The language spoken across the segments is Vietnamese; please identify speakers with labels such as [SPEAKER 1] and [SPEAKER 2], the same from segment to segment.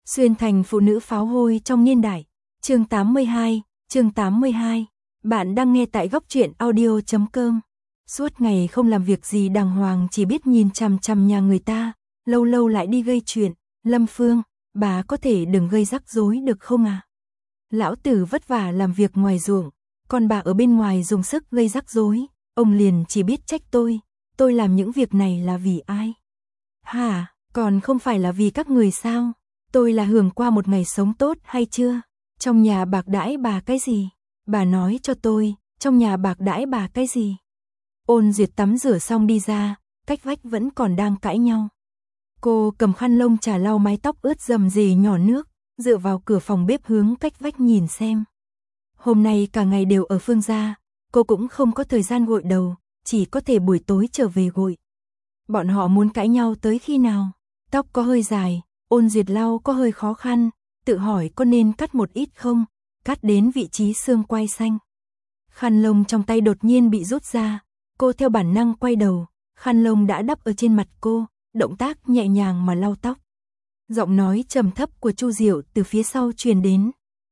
[SPEAKER 1] Xuyên thành phụ nữ pháo hôi trong niên đại. Chương 82. Bạn đang nghe tại góc truyện audio.com. Suốt ngày không làm việc gì đàng hoàng, chỉ biết nhìn chằm chằm nhà người ta, lâu lâu lại đi gây chuyện. Lâm Phương, bà có thể đừng gây rắc rối được không à? Lão tử vất vả làm việc ngoài ruộng, còn bà ở bên ngoài dùng sức gây rắc rối, ông liền chỉ biết trách tôi làm những việc này là vì ai? Hả, còn không phải là vì các người sao? Tôi là hưởng qua một ngày sống tốt hay chưa? Trong nhà bạc đãi bà cái gì? Bà nói cho tôi, trong nhà bạc đãi bà cái gì? Ôn Duyệt tắm rửa xong đi ra, cách vách vẫn còn đang cãi nhau. Cô cầm khăn lông chà lau mái tóc ướt rầm rề nhỏ nước, dựa vào cửa phòng bếp hướng cách vách nhìn xem. Hôm nay cả ngày đều ở Phương gia, cô cũng không có thời gian gội đầu, chỉ có thể buổi tối trở về gội. Bọn họ muốn cãi nhau tới khi nào? Tóc có hơi dài, Ôn Duyệt lau có hơi khó khăn, tự hỏi có nên cắt một ít không, cắt đến vị trí xương quai xanh. Khăn lông trong tay đột nhiên bị rút ra, cô theo bản năng quay đầu, khăn lông đã đắp ở trên mặt cô, động tác nhẹ nhàng mà lau tóc. Giọng nói trầm thấp của Chu Diệu từ phía sau truyền đến.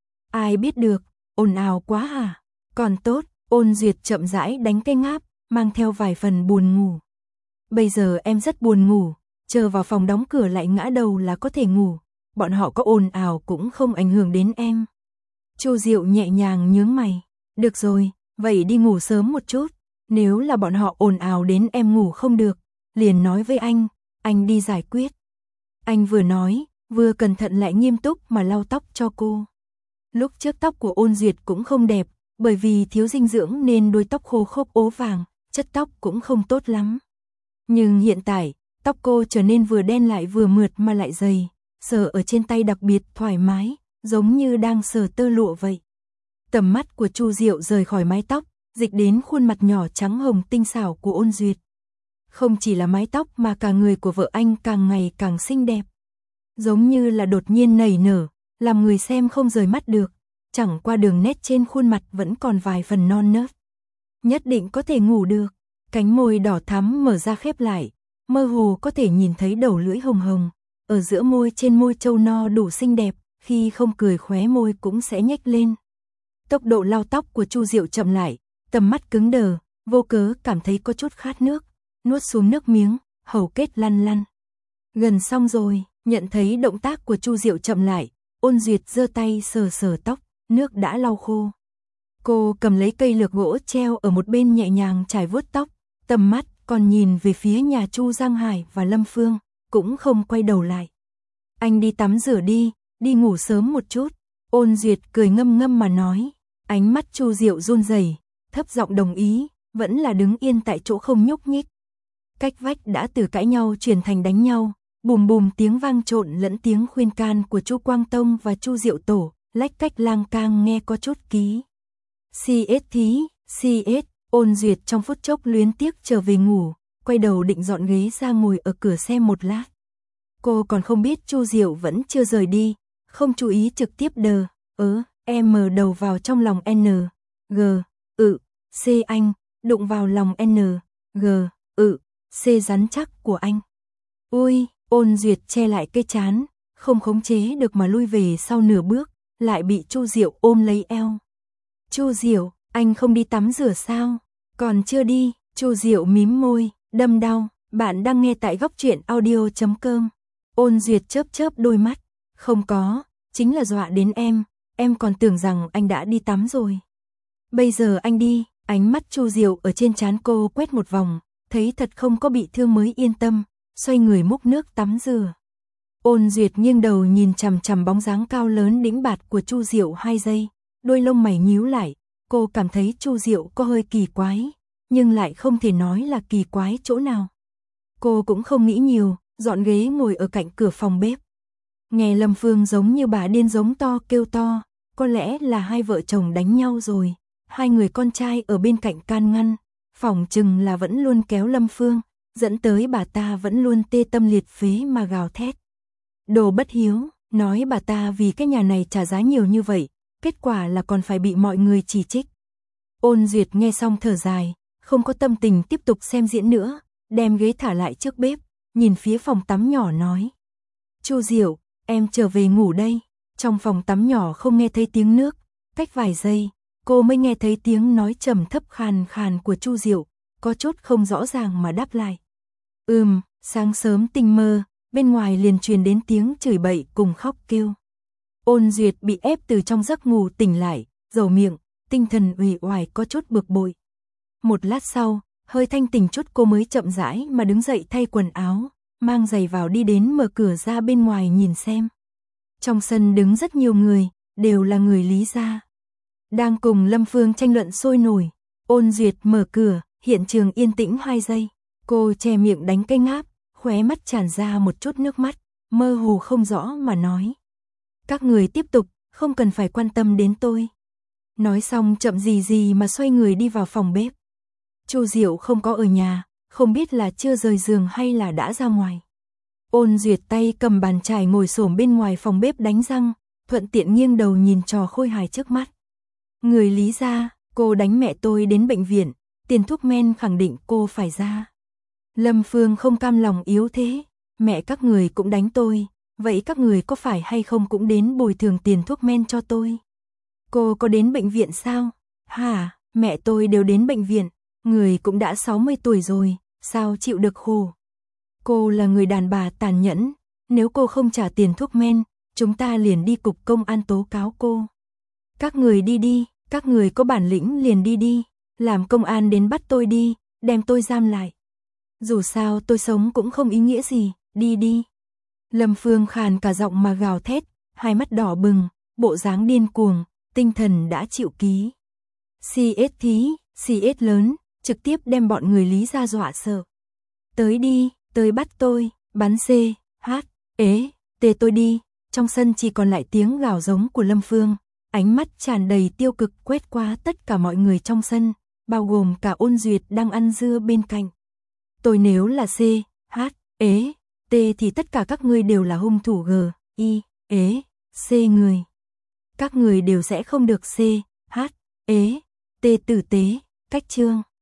[SPEAKER 1] Ai biết được, ồn ào quá à? Còn tốt, Ôn Duyệt chậm rãi đánh cái ngáp, mang theo vài phần buồn ngủ. Bây giờ em rất buồn ngủ, chờ vào phòng đóng cửa lại ngã đầu là có thể ngủ, bọn họ có ồn ào cũng không ảnh hưởng đến em. Chu Diệu nhẹ nhàng nhướng mày, được rồi, vậy đi ngủ sớm một chút, nếu là bọn họ ồn ào đến em ngủ không được, liền nói với anh đi giải quyết. Anh vừa nói, vừa cẩn thận lại nghiêm túc mà lau tóc cho cô. Lúc trước tóc của Ôn Duyệt cũng không đẹp, bởi vì thiếu dinh dưỡng nên đuôi tóc khô khốc ố vàng, chất tóc cũng không tốt lắm. Nhưng hiện tại, tóc cô trở nên vừa đen lại vừa mượt mà lại dày, sờ ở trên tay đặc biệt thoải mái, giống như đang sờ tơ lụa vậy. Tầm mắt của Chu Diệu rời khỏi mái tóc, dịch đến khuôn mặt nhỏ trắng hồng tinh xảo của Ôn Duyệt. Không chỉ là mái tóc mà cả người của vợ anh càng ngày càng xinh đẹp. Giống như là đột nhiên nảy nở, làm người xem không rời mắt được, chẳng qua đường nét trên khuôn mặt vẫn còn vài phần non nớt. Nhất định có thể ngủ được, cánh môi đỏ thắm mở ra khép lại, mơ hồ có thể nhìn thấy đầu lưỡi hồng hồng, ở giữa môi trên môi trâu no đủ xinh đẹp, khi không cười khóe môi cũng sẽ nhếch lên. Tốc độ lau tóc của Chu Diệu chậm lại, tầm mắt cứng đờ, vô cớ cảm thấy có chút khát nước, nuốt xuống nước miếng, hầu kết lăn lăn. Gần xong rồi, nhận thấy động tác của Chu Diệu chậm lại, Ôn Duyệt giơ tay sờ sờ tóc, nước đã lau khô. Cô cầm lấy cây lược gỗ treo ở một bên nhẹ nhàng chải vuốt tóc, tầm mắt còn nhìn về phía nhà Chu Giang Hải và Lâm Phương, cũng không quay đầu lại. Anh đi tắm rửa đi ngủ sớm một chút. Ôn Duyệt cười ngâm ngâm mà nói, ánh mắt Chu Diệu run rẩy, thấp giọng đồng ý, vẫn là đứng yên tại chỗ không nhúc nhích. Cách vách đã từ cãi nhau chuyển thành đánh nhau, bùm bùm tiếng vang trộn lẫn tiếng khuyên can của Chu Quang Tông và Chu Diệu Tổ, lách cách lang cang nghe có chút ký. CS, Ôn Duyệt trong phút chốc luyến tiếc trở về ngủ, quay đầu định dọn ghế ra ngồi ở cửa xe một lát. Cô còn không biết Chu Diệu vẫn chưa rời đi, không chú ý trực tiếp M đầu vào trong lòng C anh, đụng vào lòng C rắn chắc của anh. Ui, Ôn Duyệt che lại cái trán, không khống chế được mà lui về sau nửa bước, lại bị Chu Diệu ôm lấy eo. Chu Diệu, anh không đi tắm rửa sao? Còn chưa đi. Chu Diệu mím môi, đâm đau. Bạn đang nghe tại góc truyện audio.com. Ôn Duyệt chớp chớp đôi mắt. Không có, chính là dọa đến em còn tưởng rằng anh đã đi tắm rồi. Bây giờ anh đi. Ánh mắt Chu Diệu ở trên trán cô quét một vòng, thấy thật không có bị thương mới yên tâm, xoay người múc nước tắm rửa. Ôn Duyệt nghiêng đầu nhìn chằm chằm bóng dáng cao lớn đĩnh bạt của Chu Diệu 2 giây, đôi lông mày nhíu lại, cô cảm thấy Chu Diệu có hơi kỳ quái, nhưng lại không thể nói là kỳ quái chỗ nào. Cô cũng không nghĩ nhiều, dọn ghế ngồi ở cạnh cửa phòng bếp. Nghe Lâm Phương giống như bà điên giống to kêu to, có lẽ là hai vợ chồng đánh nhau rồi. Hai người con trai ở bên cạnh can ngăn, phỏng chừng là vẫn luôn kéo Lâm Phương, dẫn tới bà ta vẫn luôn tê tâm liệt phế mà gào thét. Đồ bất hiếu, nói bà ta vì cái nhà này trả giá nhiều như vậy, kết quả là còn phải bị mọi người chỉ trích. Ôn Duyệt nghe xong thở dài, không có tâm tình tiếp tục xem diễn nữa, đem ghế thả lại trước bếp, nhìn phía phòng tắm nhỏ nói. Chu Diệu, em trở về ngủ đây. Trong phòng tắm nhỏ không nghe thấy tiếng nước, cách vài giây, cô mới nghe thấy tiếng nói trầm thấp khàn khàn của Chu Diệu, có chút không rõ ràng mà đáp lại. Sáng sớm tinh mơ, bên ngoài liền truyền đến tiếng chửi bậy cùng khóc kêu. Ôn Duyệt bị ép từ trong giấc ngủ tỉnh lại, rầu miệng, tinh thần uể oải có chút bực bội. Một lát sau, hơi thanh tỉnh chút cô mới chậm rãi mà đứng dậy thay quần áo, mang giày vào đi đến mở cửa ra bên ngoài nhìn xem. Trong sân đứng rất nhiều người, đều là người Lý gia. Đang cùng Lâm Phương tranh luận sôi nổi. Ôn Duyệt mở cửa, hiện trường yên tĩnh 2 giây. Cô che miệng đánh cây ngáp, khóe mắt tràn ra một chút nước mắt, mơ hồ không rõ mà nói. Các người tiếp tục, không cần phải quan tâm đến tôi. Nói xong chậm gì gì mà xoay người đi vào phòng bếp. Chu Diệu không có ở nhà, không biết là chưa rời giường hay là đã ra ngoài. Ôn Duyệt tay cầm bàn chải ngồi xổm bên ngoài phòng bếp đánh răng, thuận tiện nghiêng đầu nhìn trò khôi hài trước mắt. Người Lý gia, cô đánh mẹ tôi đến bệnh viện, tiền thuốc men khẳng định cô phải ra. Lâm Phương không cam lòng yếu thế, mẹ các người cũng đánh tôi, vậy các người có phải hay không cũng đến bồi thường tiền thuốc men cho tôi? Cô có đến bệnh viện sao? Hả, mẹ tôi đều đến bệnh viện, người cũng đã 60 tuổi rồi, sao chịu được khổ? Cô là người đàn bà tàn nhẫn, nếu cô không trả tiền thuốc men, chúng ta liền đi cục công an tố cáo cô. Các người đi đi, các người có bản lĩnh liền đi đi, làm công an đến bắt tôi đi, đem tôi giam lại. Dù sao tôi sống cũng không ý nghĩa gì, đi đi. Lâm Phương khàn cả giọng mà gào thét, hai mắt đỏ bừng, bộ dáng điên cuồng, tinh thần đã chịu ký. CS thí, CS lớn, trực tiếp đem bọn người Lý gia dọa sợ. Tới đi, tới bắt tôi, bắn C, H, ế, tê tôi đi. Trong sân chỉ còn lại tiếng gào giống của Lâm Phương, ánh mắt tràn đầy tiêu cực quét qua tất cả mọi người trong sân, bao gồm cả Ôn Duyệt đang ăn dưa bên cạnh. Tôi nếu là C, H, ế, T thì tất cả các ngươi đều là hung thủ G, I, ế, C người. Các người đều sẽ không được C, H, ế, T tử tế, cách chương.